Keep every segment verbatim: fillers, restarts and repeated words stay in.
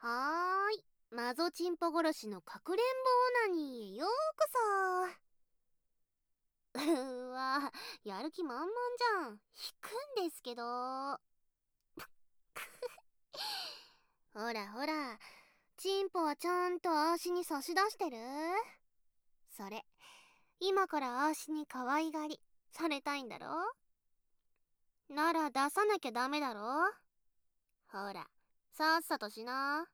はーい。マゾチンポ殺しのかくれんぼオナニーへようこそ。うわ、やる気満々じゃん。引くんですけど。ほらほら、チンポはちゃんと足に差し出してる？それ、今から足に可愛がりされたいんだろ？なら出さなきゃダメだろ？ほら、さっさとしな。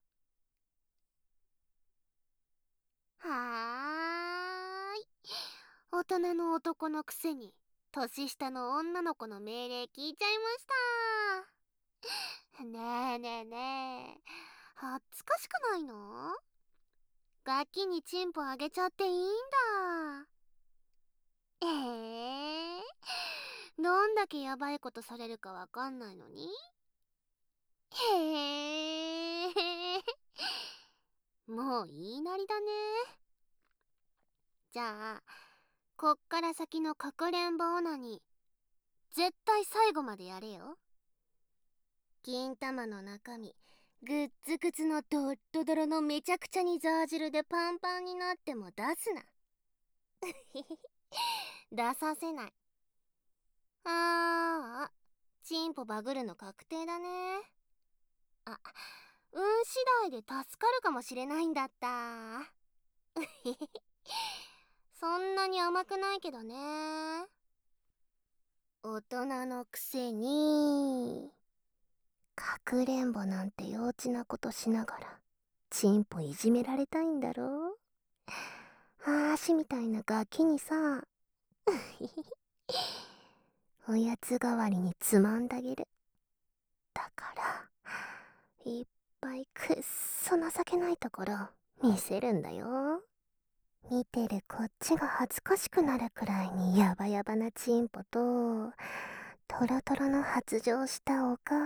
はーい。大人の男のくせに年下の女の子の命令聞いちゃいました。ねえねえねえ、恥ずかしくないの？ガキにチンポあげちゃっていいんだ。ええー、どんだけヤバいことされるかわかんないのに。へえ、もう言いなりだね。じゃあこっから先のかくれんぼオナニー絶対最後までやれよ。金玉の中身グッズグツのドッドドロのめちゃくちゃにザー汁でパンパンになっても出すな。出させない。ああ、チンポバグるの確定だね。あ、運次第で助かるかもしれないんだった。そんなに甘くないけどね。大人のくせにかくれんぼなんて幼稚なことしながらチンポいじめられたいんだろ？あーしみたいなガキにさ、おやつ代わりにつまんであげる。だからいっぱいくっそ情けないところ見せるんだよ。見てるこっちが恥ずかしくなるくらいにヤバヤバなチンポとトロトロの発情したお顔。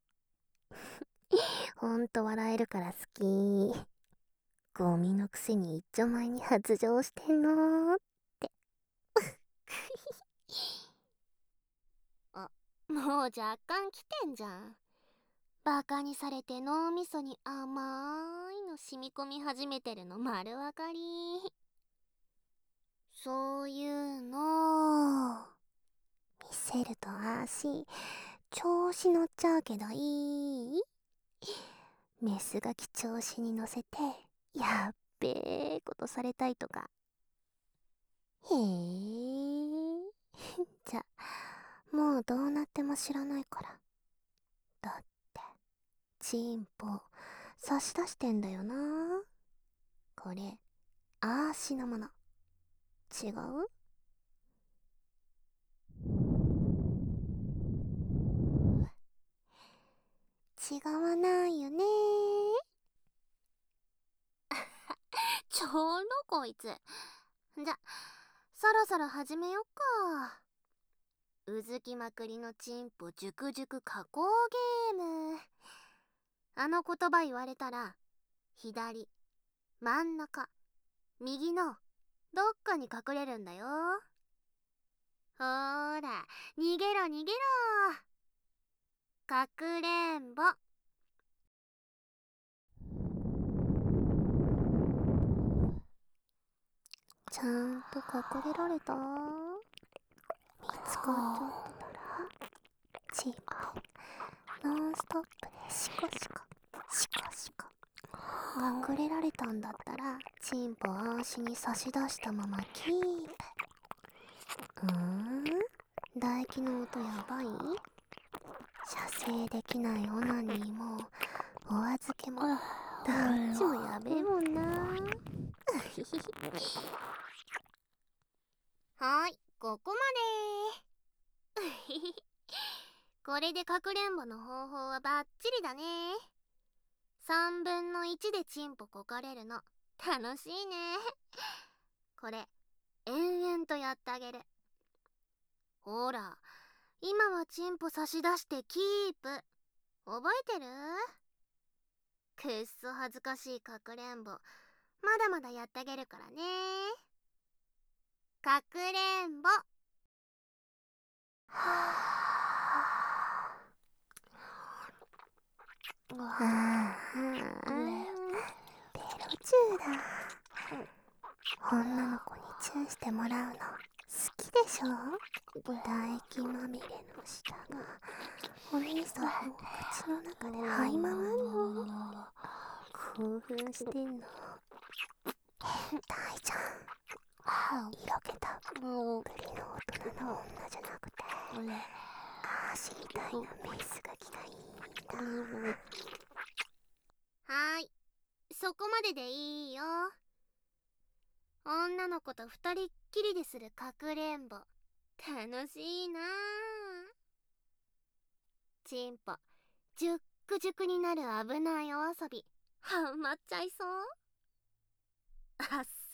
ほんと笑えるから好き。ゴミのくせに一丁前に発情してんのーって。あ、もう若干来てんじゃん。バカにされて脳みそに甘いの染み込み始めてるの丸わかり。そういうの見せると足調子乗っちゃうけどいい？メスガキ調子に乗せてやっべえことされたいとか。へえ。じゃもうどうなっても知らないから。だってチンポ差し出してんだよな。これあーしのもの違う？違わないよね。ちょろこいつ。じゃそろそろ始めよっか。うずきまくりのチンポ熟熟加工ゲーム。あの言葉言われたら左、真ん中、右のどっかに隠れるんだよ。ほーら逃げろ逃げろ。かくれんぼ。ちゃんと隠れられた？見つかっちゃったならチンポノンストップでシコシコシコシコ。隠れられたんだったらチンポ足に差し出したままキープ。うーん、唾液の音やばい？射精できないオナニーもお預けもどっちもやべえもんな。はーい、ここまで。これでかくれんぼの方法はバッチリだね。さんぶんのいちでチンポこかれるの楽しいね。これ延々とやってあげる。ほら今はチンポ差し出してキープ覚えてる？くっそ恥ずかしいかくれんぼまだまだやってあげるからね。かくれんぼ。はあ、 だ。女の子にチューしてもらうの好きでしょ。唾液まみれの舌がお兄さんの口の中で這い回んの。興奮してんの。変態じゃん。色気たっぷりの大人の女じゃなくてアーシーみたいなメスガキがいいんだ。はーい、そこまででいいよ。女の子と二人っきりでするかくれんぼ楽しいなあ。チンポジュックジュクになる危ないお遊びハマっちゃいそう。あっそ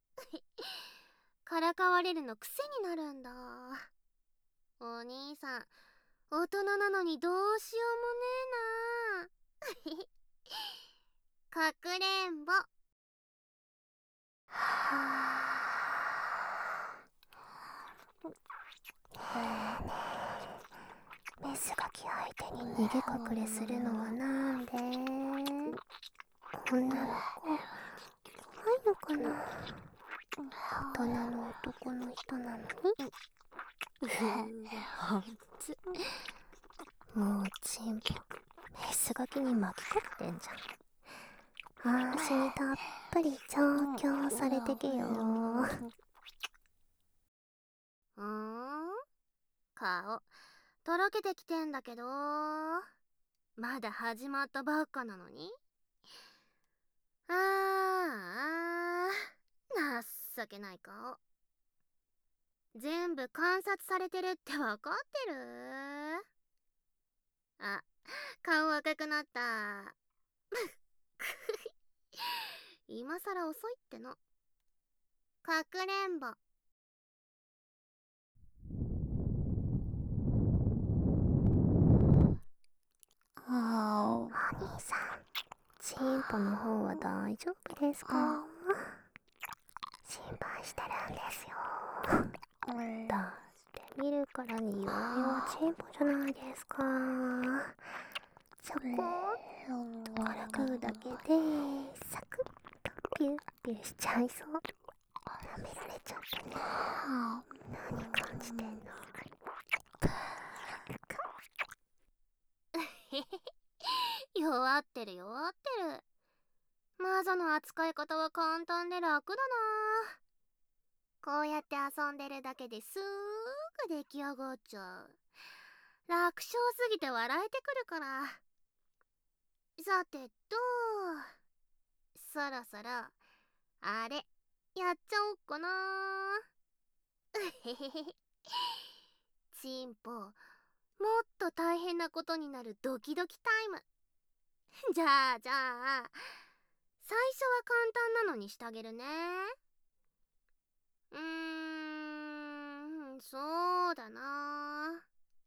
からかわれるの癖になるんだ。お兄さん大人なのにどうしようもねえなかくれんぼ。はあ、メスガキ相手に逃げ隠れするのはなんで？女の子怖いのかな。大人の男の人なのに。うわ、ほんつ。もうチンポメスガキに巻き込んでんじゃん。あーしにたっぷり調教されてけよー。うーん、顔とろけてきてんだけど、まだ始まったばっかなのに。あーあー、情けない顔。全部観察されてるってわかってる？あ、顔赤くなった。今さら遅いっての。かくれんぼ。お兄さん、チンポの方は大丈夫ですか？心配してるんですよ。だって見るからに弱々チンポじゃないですか。ちょこっとからかうだけでサクッとピュッピュしちゃいそう。舐められちゃってね。何感じてんの？弱ってる弱ってる。マザの扱い方は簡単で楽だな。こうやって遊んでるだけですぐ出来上がっちゃう。楽勝すぎて笑えてくるから。さてと、そろそろあれやっちゃおっかな。へへへへ。チンポもっと大変なことになるドキドキタイム。じゃあじゃあ最初は簡単なのにしてあげるね。うーん、そうだな。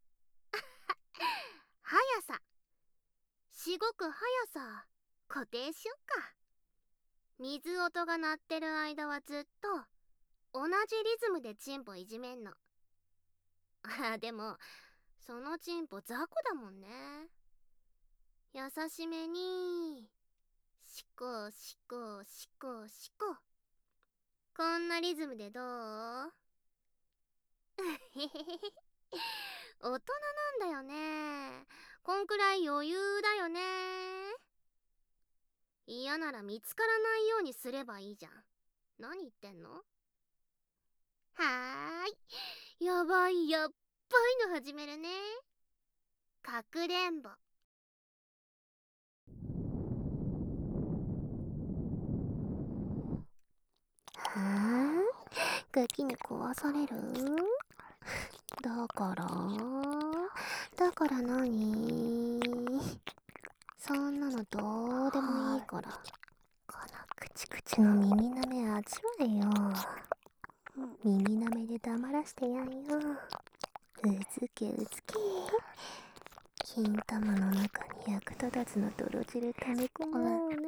速さ。しごく速さ固定しよっか。水音が鳴ってる間はずっと同じリズムでチンポいじめんの。あ、でもそのチンポ雑魚だもんね。優しめにしこしこしこしこ。こんなリズムでどう？へへへへ。大人なんだよね。こんくらい余裕だよね。嫌なら見つからないようにすればいいじゃん。何言ってんの？はーい。やばいやっばいの始めるね。かくれんぼ。はぁ？ガキに壊される？だからだから何？そんなのどうでもいいから、このクチクチの耳なめ味わえよ。耳なめで黙らしてやんよ。うずけうずけ。金玉の中に役立たずの泥汁溜め込もう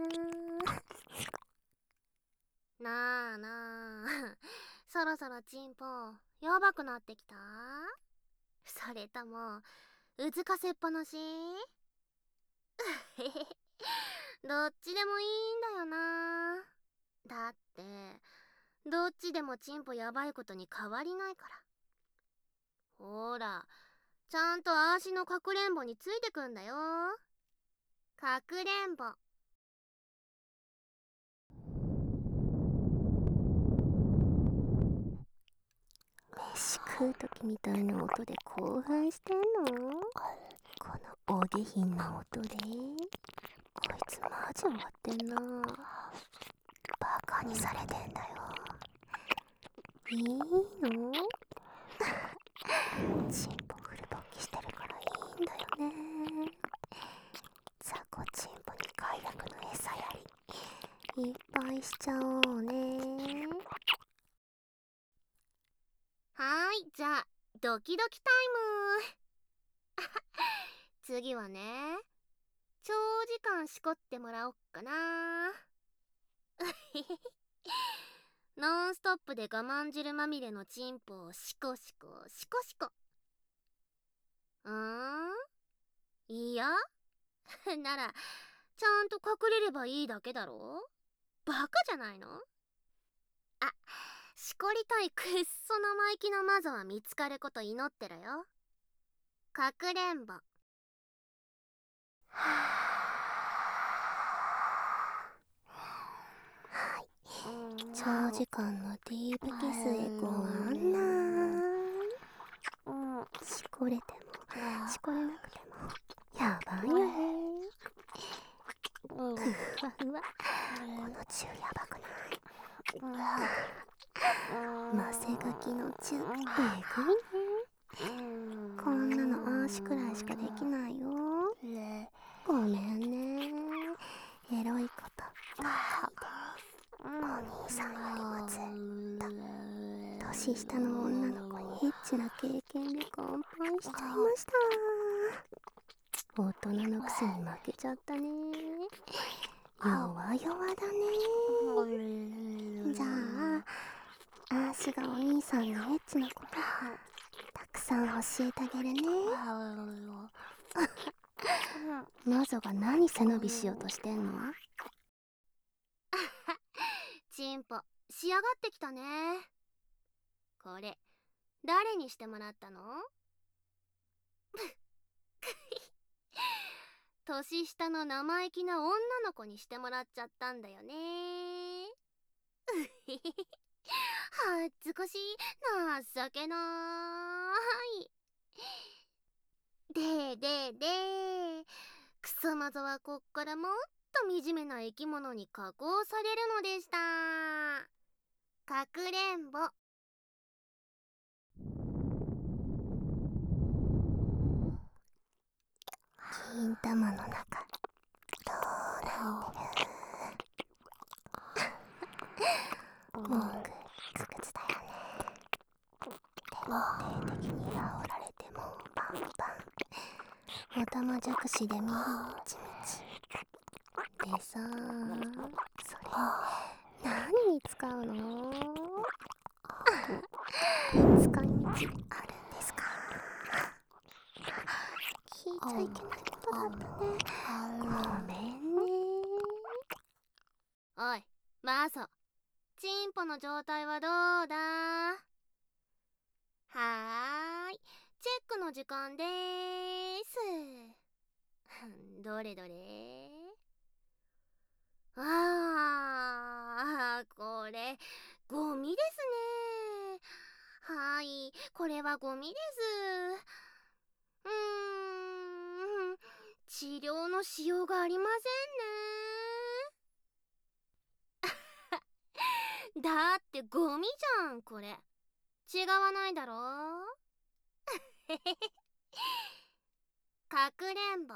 な。なあなあそろそろチンポやばくなってきた？それともうずかせっぱなし？どっちでもいいんだよな。 だってどっちでもチンポやばいことに変わりないから。ほら、ちゃんと足のかくれんぼについてくんだよ。かくれんぼ。飯食う時みたいな音で興奮してんの？このお下品な音で。こいつマジ終わってんな。バカにされてんだよ。いいの？チンポフル勃起してるからいいんだよね。雑魚チンポに快楽の餌やりいっぱいしちゃおうね。はーい、じゃあドキドキタイム。次はね、長時間しこってもらおっかな。ノンストップで我慢汁まみれのチンポをシコシコシコシコ。うーん、いやならちゃんと隠れればいいだけだろ。バカじゃないの？あ、しこりたいくっそ生意気なマゾは見つかること祈ってろよ。かくれんぼ。はい、長時間のディープキスへご案内。しこれてもしこれなくてもやばいよね。ふわふわ、このチューやばくない？マセガキのチューえぐいね。こんなのアーシくらいしかできないよ。ごめんね、エロいこと考えて。お兄さんよりもずっと年下の女の子にエッチな経験で乾杯しちゃいました。大人のくせに負けちゃったね。弱々だね。じゃあ、あーしがお兄さんのエッチなことたくさん教えてあげるね。マゾが何背伸びしようとしてんの？チンポ仕上がってきたね。これ誰にしてもらったの？年下の生意気な女の子にしてもらっちゃったんだよね。恥ずかしい、情けなーい。でででクソマゾはこっからもっと惨めな生き物に加工されるのでした。かくれんぼ。金玉の中どうなってる？文句つくつだよね。天帝的に煽られてもバンバン、おたまじゃくしでみちみちでさ、それ何に使うの？使い道あるんですか？聞いちゃいけないことだったね。ごめんね。おいマゾ、チンポの状態はどうだ？はーい、チェックの時間でーす。どれどれ？あー、これゴミですね。はい、これはゴミです。うーん、治療のしようがありませんね。だってゴミじゃんこれ。違わないだろ。かくれんぼ。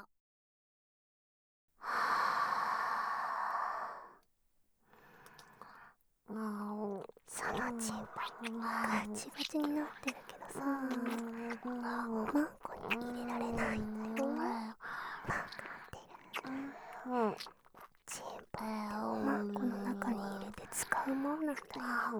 そのチンポガチガチになってるけどさ、マンコに入れられないんだよ。わかってる。チンポってマンコの中に入れて使うもんなんだよ。も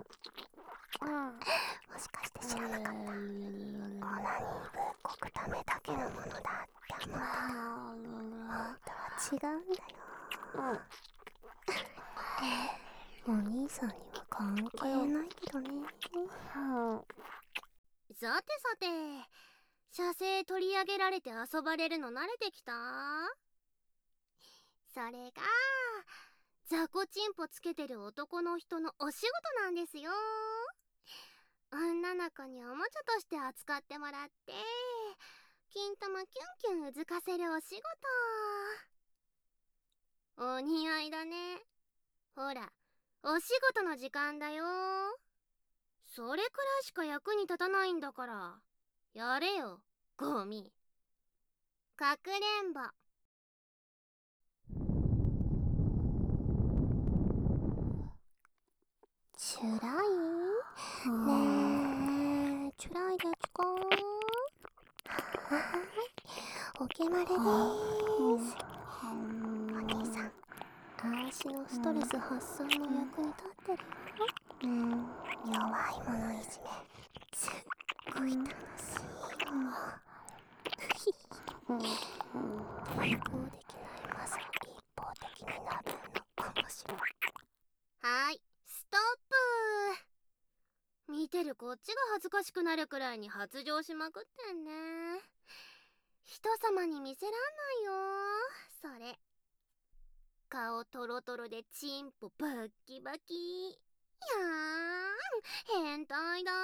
しかして知らなかった？オナニーぶっこくためだけのものだって思ってた。本当は違うんだよ。 お兄さんには関係ないけどね。 さてさて、写生取り上げられて遊ばれるの慣れてきた？それが雑魚チンポつけてる男の人のお仕事なんですよ。女の子におもちゃとして扱ってもらって金玉キュンキュンうずかせるお仕事。お似合いだね。ほら、お仕事の時間だよ。それくらいしか役に立たないんだから、やれよ、ゴミ。かくれんぼ。 チュライねえ、チュライでちか？はい、お決まりでーす。お兄さん、あーしのストレス発散の役に立ってるよ。弱い者いじめ、すっごい楽しいよ。抵抗できないマスを一方的に殴るの面白い。 はい、ストップ。見てるこっちが恥ずかしくなるくらいに発情しまくってんね。人様に見せらんないよ、それ。顔トロトロでチンポバッキバキ。いやーん、変態だ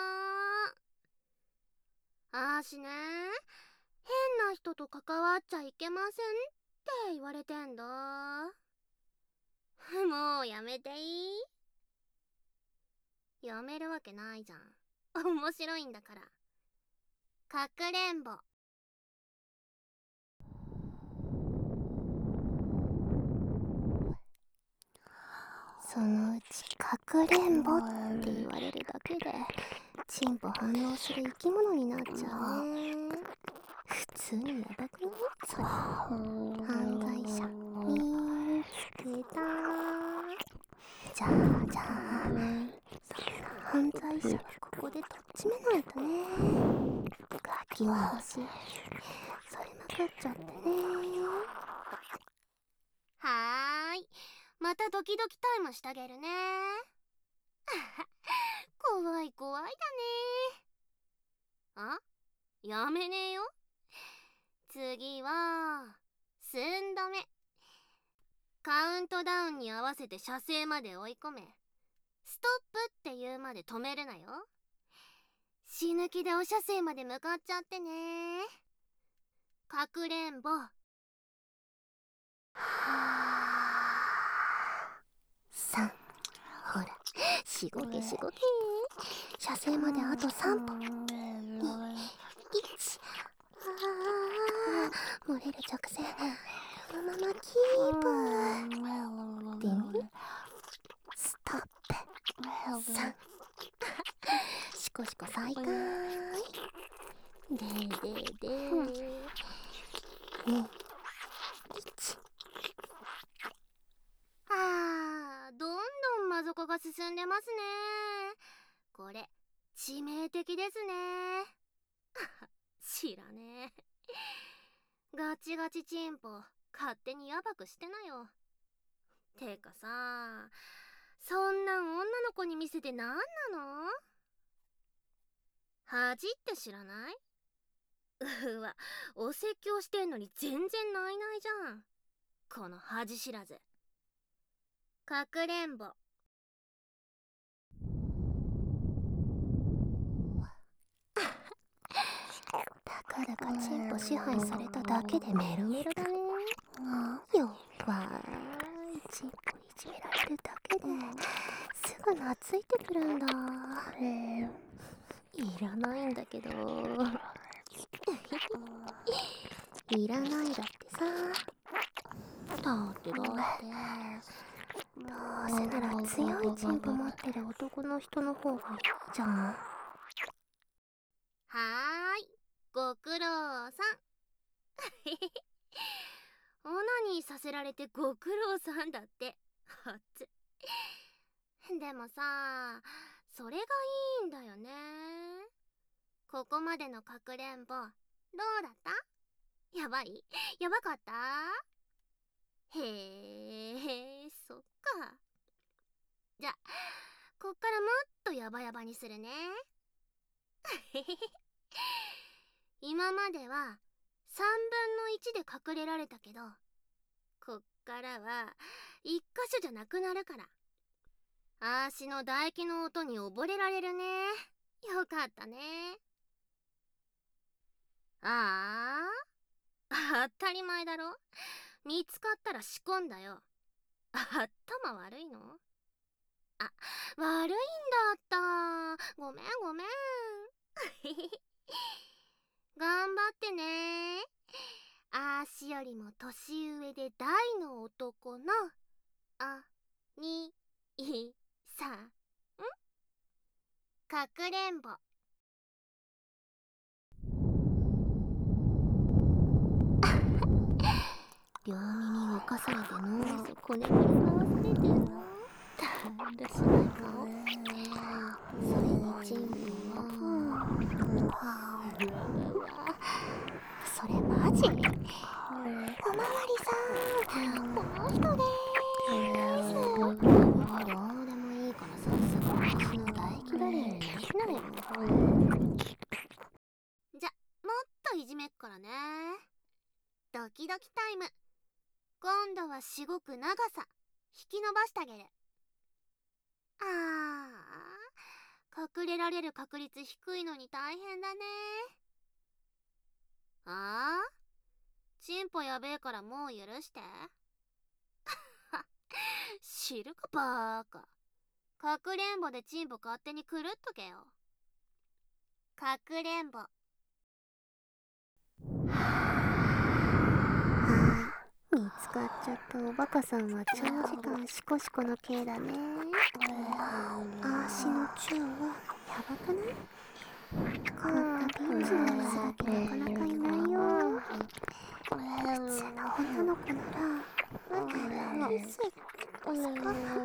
ー。あーしね、変な人と関わっちゃいけませんって言われてんだ。もうやめていい？やめるわけないじゃん。面白いんだから。かくれんぼ。 そのうちかくれんぼって言われるだけでチンポ反応する生き物になっちゃうね。普通にヤバくない？それ犯罪者見つけた。じゃあじゃあ、そんな犯罪者はここでとっちめないとね。ガキも欲しい。それまくっちゃってね。 はーい、またドキドキタイムしてあげるね。怖い怖いだね。あ、やめねえよ。次は寸止め。カウントダウンに合わせて射精まで追い込め。ストップって言うまで止めるなよ。死ぬ気でお射精まで向かっちゃってね。かくれんぼ。 さん、ほら、しごけしごけ。射精まであとさんぽん。に、いち。あー、漏れる直線。このままキープ。でね、ストップ。さん。しこしこ再開。ででで。に、いち。 あー、どんどんマゾコが進んでますね。これ致命的ですね。知らねえ。ガチガチチンポ勝手にヤバくしてなよ。てかさ、そんなん女の子に見せてなんなの？恥って知らない？うわ、お説教してんのに全然ないないじゃん、この恥知らず。かくれんぼ。 たかだかチンポ支配されただけでメロメロだね。よっわーい、チンポいじめられるだけですぐ懐いてくるんだ。いらないんだけど。いらないだってさ。だってだってどうせなら強いチンポ持ってる男の人の方がいいじゃん。 はーい、ご苦労さん。オナニーさせられてご苦労さんだって。はつ。でもさ、それがいいんだよね。ここまでのかくれんぼどうだった？やばい？やばかった？へえ、そっか。じゃ、 バヤバにするね。今まではさんぶんのいちで隠れられたけど、こっからはいっかしょじゃなくなるから、あーしの唾液の音に溺れられるね。よかったね。ああ、当たり前だろ。見つかったら仕込んだよ。頭悪いの？あ、悪いんだった。ごめんごめん。頑張ってね。あーしよりも年上で大の男のあにいさんかくれんぼ。両耳をかされて脳そこねくり回されてるの。だんだしないか。それにチンピンはうわうわ、それマジ？おまわりさん、この人でーす。どうでもいいからさっさと私の唾液バレーになりなよ。じゃ、もっといじめっからね。ドキドキタイム。今度はしごく長さ引き伸ばしてあげる。あー、隠れられる確率低いのに大変だね。あー、チンポやべえからもう許して。知るかバーカ。かくれんぼでチンポ勝手に狂っとけよ。かくれんぼ。 見つかっちゃったおバカさんは長時間シコシコの刑だね。あーしのチューはやばくない？凍ったビーチの水だけなかなかいないよ。普通の女の子ならうるせえとさ、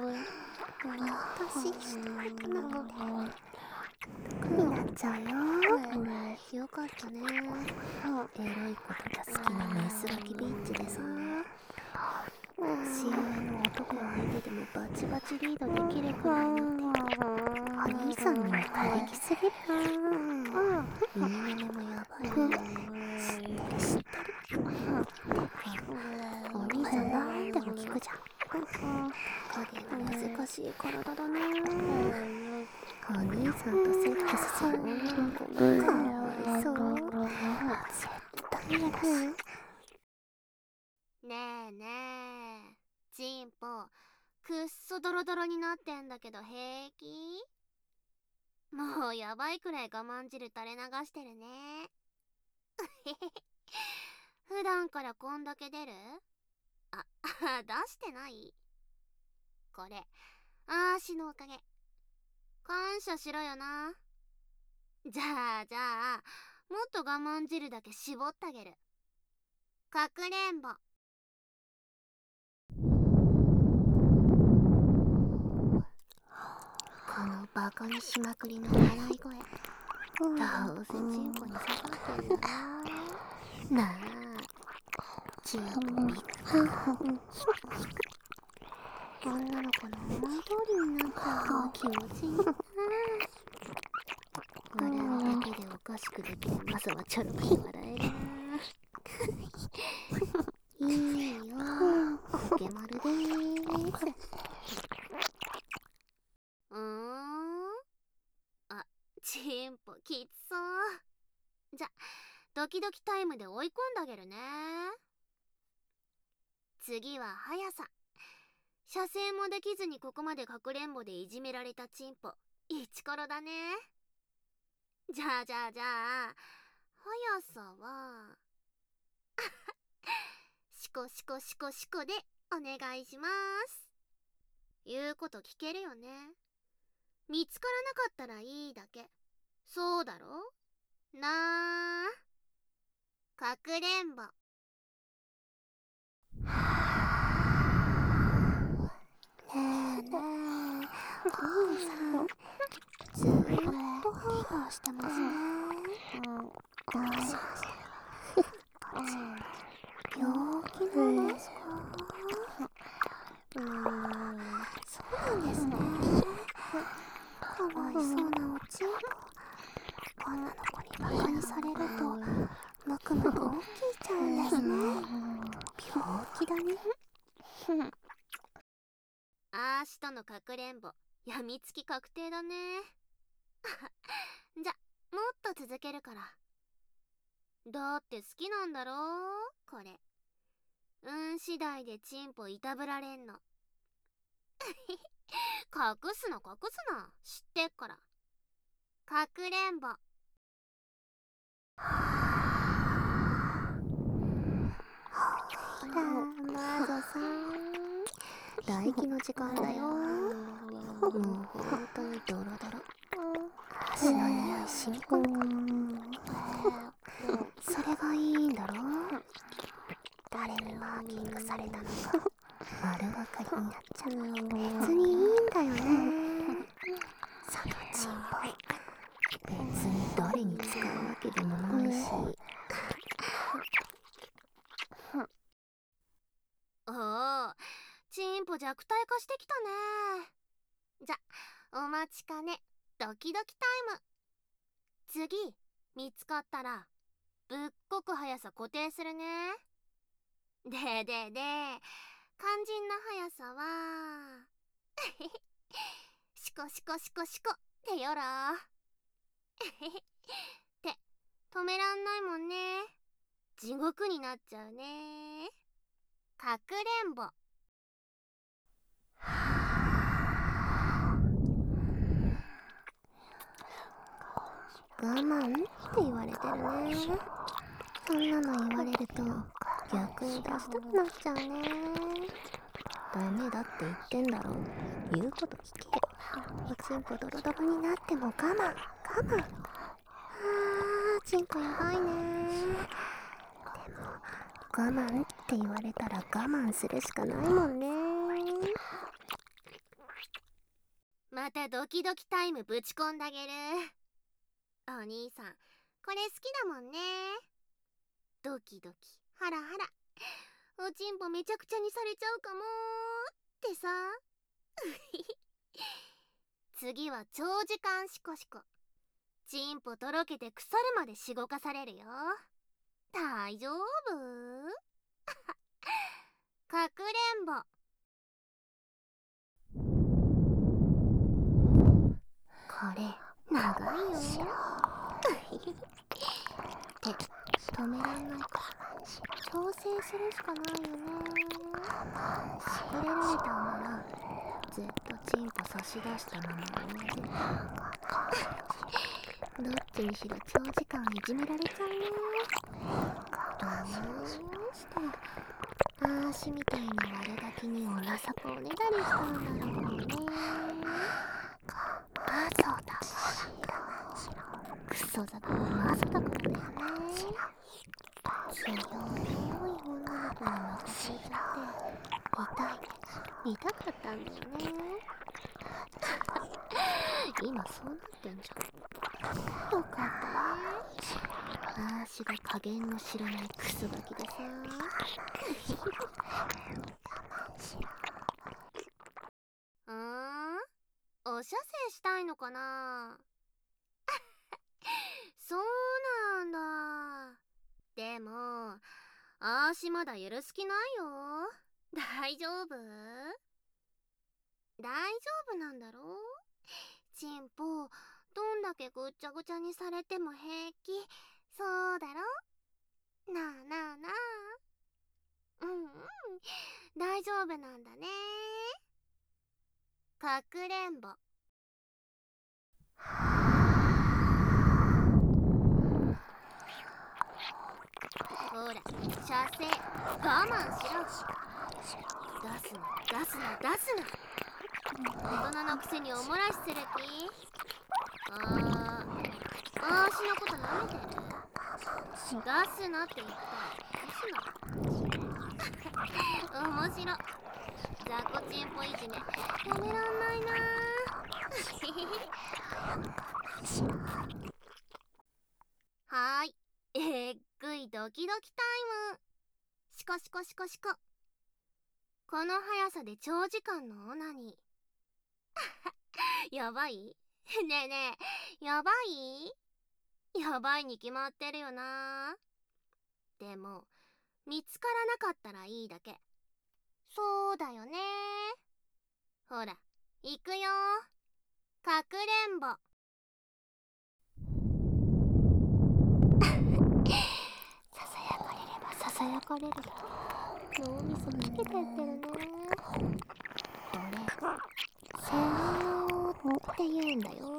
私したいとなって毒になっちゃうよ。よかったね。エロいことが好きなメスガキビッチでさ、年上の男相手でもバチバチリードできるくらいのってお兄さんにも過激すぎる。耳目もやばい。知ってる知ってる。お兄さんなんでも聞くじゃん。影の難しい体だね。お兄さんとセックスする女の子がかわいそう。絶対嫌だし。 ねえねえ、チンポくっそドロドロになってんだけど平気？もうやばいくらい我慢汁垂れ流してるね。普段からこんだけ出る？あ、出してない？これあーしのおかげ。感謝しろよな。じゃあじゃあもっと我慢汁だけ絞ってあげる。かくれんぼ。このバカにしまくりの笑い声、どうせチンポに刺さってんだな。なあ、チンポびっくり。女の子の思い通りになったの気持ちいいな。笑うだけでおかしくできるマサはちょろくて笑えるな。いいよ、ポケマルでーす。うーん、あ、チンポきつそう。じゃ、ドキドキタイムで追い込んであげるね。次は速さ。射精もできずにここまでかくれんぼでいじめられたチンポイチコロだね。じゃあじゃあじゃあ速さはシコシコシコシコでお願いします。言うこと聞けるよね。見つからなかったらいいだけ。そうだろなあ。かくれんぼ。 ねえねえ、お兄さんずーっとハーハーしてますね。どうしました？病気なんですか？うーん、そうなんですね。 かわいそうなおちんぽ。女の子にバカにされるとむくむく大きいちゃうんですね。病気だね。 アーシとのかくれんぼやみつき確定だね。じゃもっと続けるから。だって好きなんだろこれ。運次第でチンポいたぶられんの。隠すな隠すな、知ってっから。かくれんぼ。 ほらマゾさん、唾液の時間だよ。もうほんとにドロドロ。足の匂い染み込む。それがいいんだろ。誰にマーキングされたのか丸分かりになっちゃう。別にいいんだよね、そのチンポ。別に誰に使うわけでもないし。 おお、チンポ弱体化してきたね。じゃお待ちかね、ドキドキタイム。次見つかったらぶっこく速さ固定するね。ででで肝心な速さはシコシコシコシコってよろ。って止めらんないもんね。地獄になっちゃうね。かくれんぼ。 我慢って言われてるね。そんなの言われると逆に出したくなっちゃうね。ダメだって言ってんだろ。言うこと聞け。おちんぽドロドロになっても我慢我慢。あー、ちんこやばいね。でも我慢って言われたら我慢するしかないもんね。 またドキドキタイムぶち込んだげる。お兄さんこれ好きだもんね。ドキドキハラハラ、おちんぽめちゃくちゃにされちゃうかもってさ。次は長時間シコシコ。チンポとろけて腐るまでしごかされるよ。大丈夫？かくれんぼ。これ長いよ。って止めらんないか。調整するしかないよね。隠れられたんならずっとチンポ差し出したままでね。どっちにしろ長時間いじめられちゃうね。どうしてアーシみたいな悪ガキにおなさこおねだりしたんだろうね。 マゾだ。 クソザコのマゾだからだよね。強い女の子に任せちゃって痛い痛かったんだよね。今そうなってんじゃん。よかったね。あーしが加減の知らないクソガキでさ。うーん、お射精したいのかな。そうなんだ。でもあーしまだ許す気ないよ。大丈夫？大丈夫なんだろう。チンポどんだけぐっちゃぐちゃにされても平気。そうだろ。なあなあなあ。うんうん、大丈夫なんだね。かくれんぼ。ほら射精我慢しろ。出すな出すな出すな。大人のくせにおもらしする気。あーあーしのこと舐めてる。出すなって言ったら出すな。面白。雑魚チンポいじめ止めらんないな。はーい、えっぐいドキドキタイム。シコシコシコシコ。この速さで長時間のオナニー。やばい。 ねえねえ、やばいやばいに決まってるよな。でも見つからなかったらいいだけ。そうだよね。ほら行くよ、かくれんぼ。 ささやかれればささやかれると脳みそつけてってるね。これ洗脳って言うんだよ。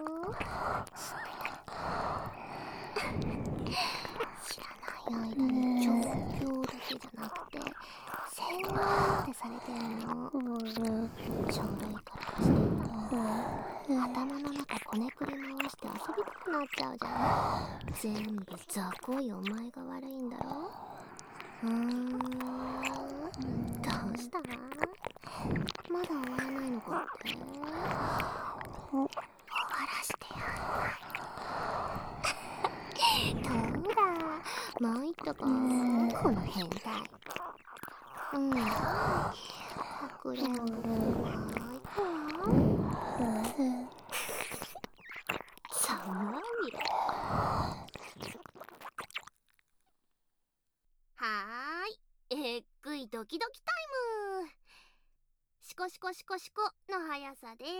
知らない間に調教だけじゃなくて洗脳ってされてんの。ちょろいからしてんだ。頭の中こねくり回して遊びたくなっちゃうじゃん。全部雑魚いお前が悪いんだろ。うーん、どうした？まだ終わらないのかって？終わらしてやん。ほら、参ったか、この変態。うん、かくれんぼはいくわ。さまみろ。 はーい、えっぐいドキドキタイム。シコシコシコシコの速さで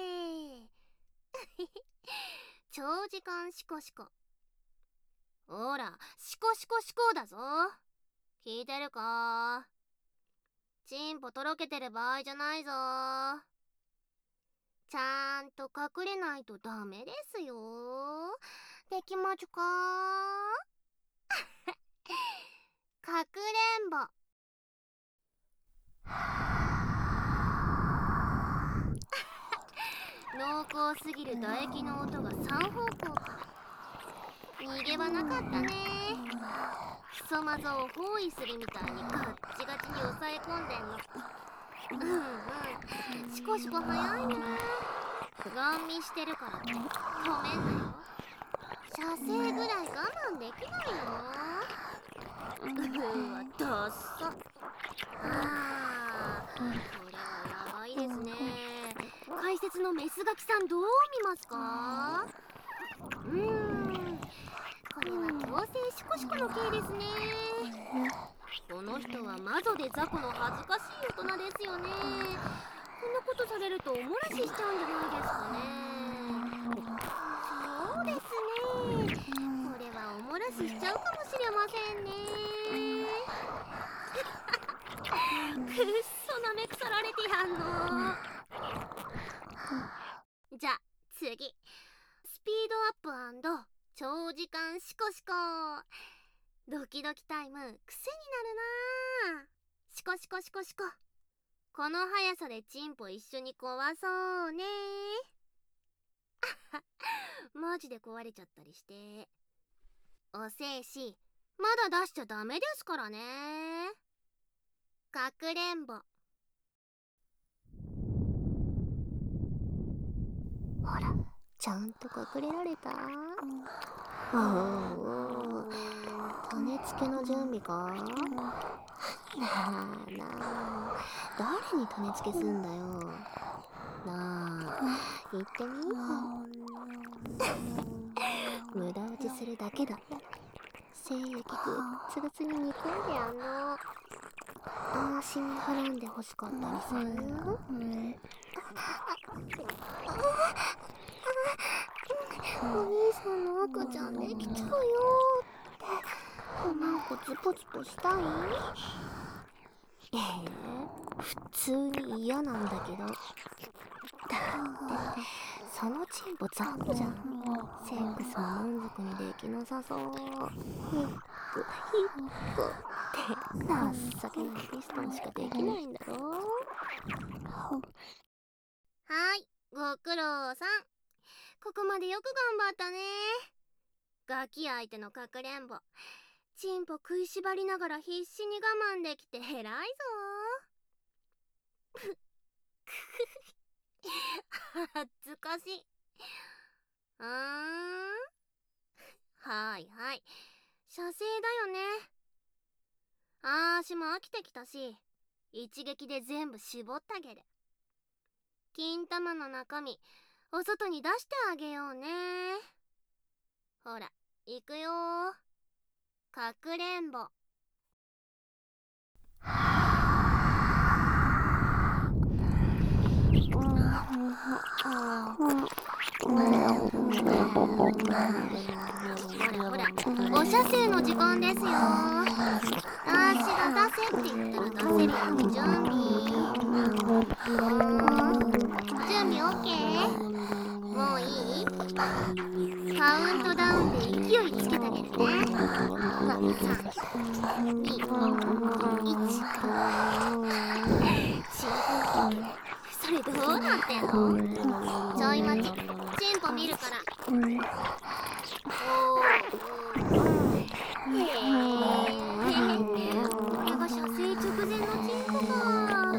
長時間シコシコ。ほらシコシコシコだぞ。聞いてるか？チンポとろけてる場合じゃないぞ。ちゃんと隠れないとダメですよ。できまちゅか？かくれんぼ。濃厚すぎる唾液の音がさん方向から。逃げ場なかったね。クソマゾを包囲するみたいにガッチガチに押さえ込んでんの。うんうん、シコシコ早いね。ガン見してるからって止めんなよ。射精ぐらい我慢できないの？うわダッサ。あー、これはやばいですね。解説のメスガキさんどう見ますか？うーん、これは強制シコシコの刑ですね。この人は魔女で雑魚の恥ずかしい大人ですよね。こんなことされるとおもらししちゃうんじゃないですかね。そうですね、これはおもらししちゃうかもしれませんね。くっそなめくさられてやんの。じゃ次、スピードアップ&長時間シコシコ。ドキドキタイム癖になるな。シコシコシコシコ。この速さでチンポ一緒に壊そうね。マジで壊れちゃったりして。おせいしまだ出しちゃダメですからね。かくれんぼ。 ほら、ちゃんと隠れられた？おお、種付けの準備か？なあなあ、誰に種付けすんだよ。なあ、言ってみ。無駄打ちするだけだって。精液グッツグツに煮込んでやんの。あーしみはらんで欲しかったりする？お兄さんの赤ちゃんできちゃうよっておまんこズポズポしたい？えー、普通に嫌なんだけど。だってそのチンポ雑魚じゃん。セックスも満足にできなさそう。ヒックヒックって情けないピストンしかできないんだろ。 はーい、ご苦労さん。ここまでよく頑張ったね。ガキ相手のかくれんぼ、チンポ食いしばりながら必死に我慢できて偉いぞ。恥ずかしい。うーん、はいはい、射精だよね。あーしも飽きてきたし一撃で全部絞ったげる。金玉の中身お外に出してあげようね。ほら行くよー、かくれんぼ。ほらほら、お射精の時間ですよ。あーしが出せって言ったら出せるように準備。準備 OK？ もういい？カウントダウンで勢いつけてあげるね。さん、に、いち。それどうなってんの？ちょい待ち、チンポ見るから。おー、へえ、これが射精直前のチンポか。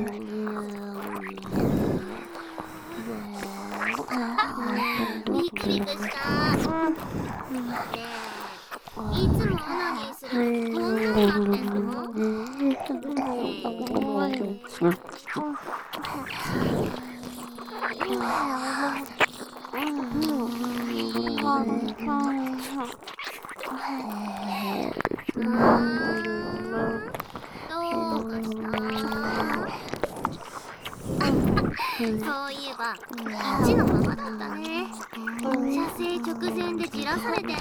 ビクビクした。ねえ、いつもオナニーするときこんなになってんの？へえ。どうかした？そういえばいちのままだったね。射精直前でじらされてんの。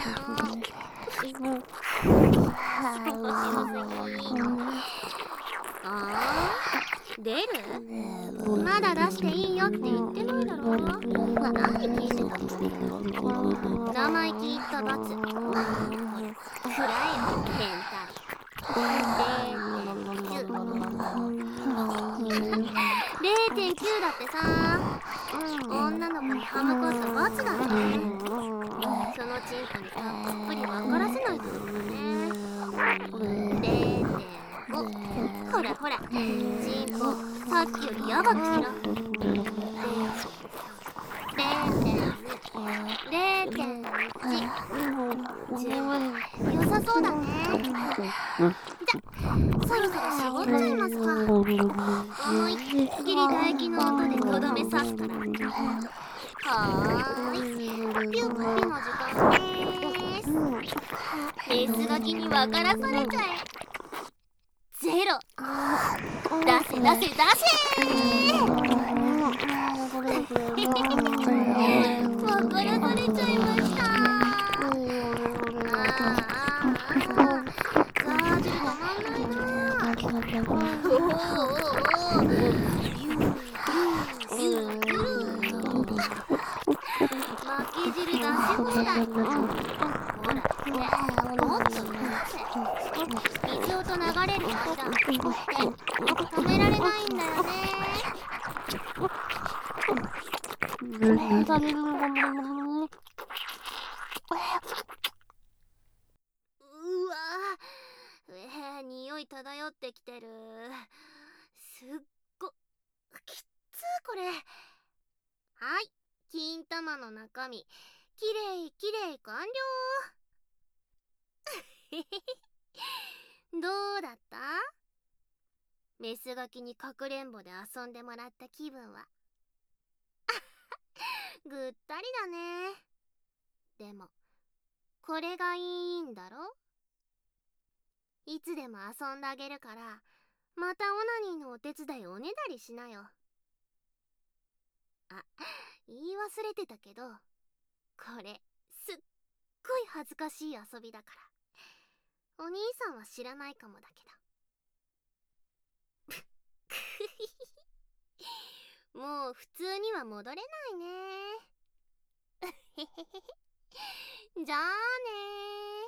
あー、出る？まだ出していいよって言ってないだろ。何聞いてたの？生意気言った罰。ほら、くらえよ、変態。れいてんきゅう だってさ。女の子に歯向かった罰だね。そのチンポにたっぷり分からせないとだね。れいてんご。ほらほら、チンポさっきよりヤバくしろ。れいてんに、れいてんいち。良さそうだね。じゃ、そろそろ絞っちゃいますか。思いっきり唾液の音でとどめ刺すから。はーい、ピュッピの時間でーす。メスガキに分からされちゃえ。ゼロ。出せ出せ出せー。分からされちゃいました。あーあーあー、ザージル止まんないな。おーおーおー、ビュービュービュービュー。負け汁出し放題。ほら、もっと出せ。水音流れる間って止められないんだよね。うわー、えー、匂い漂ってきてる。すっごきっつーこれ。はい、金玉の中身きれいきれい完了。どうだった？メスガキにかくれんぼで遊んでもらった気分は。ぐったりだね。でもこれがいいんだろ？いつでも遊んであげるから、またオナニーのお手伝いおねだりしなよ。あ、言い忘れてたけど、これすっごい恥ずかしい遊びだから、お兄さんは知らないかもだけど。もう普通には戻れないね。じゃあねー。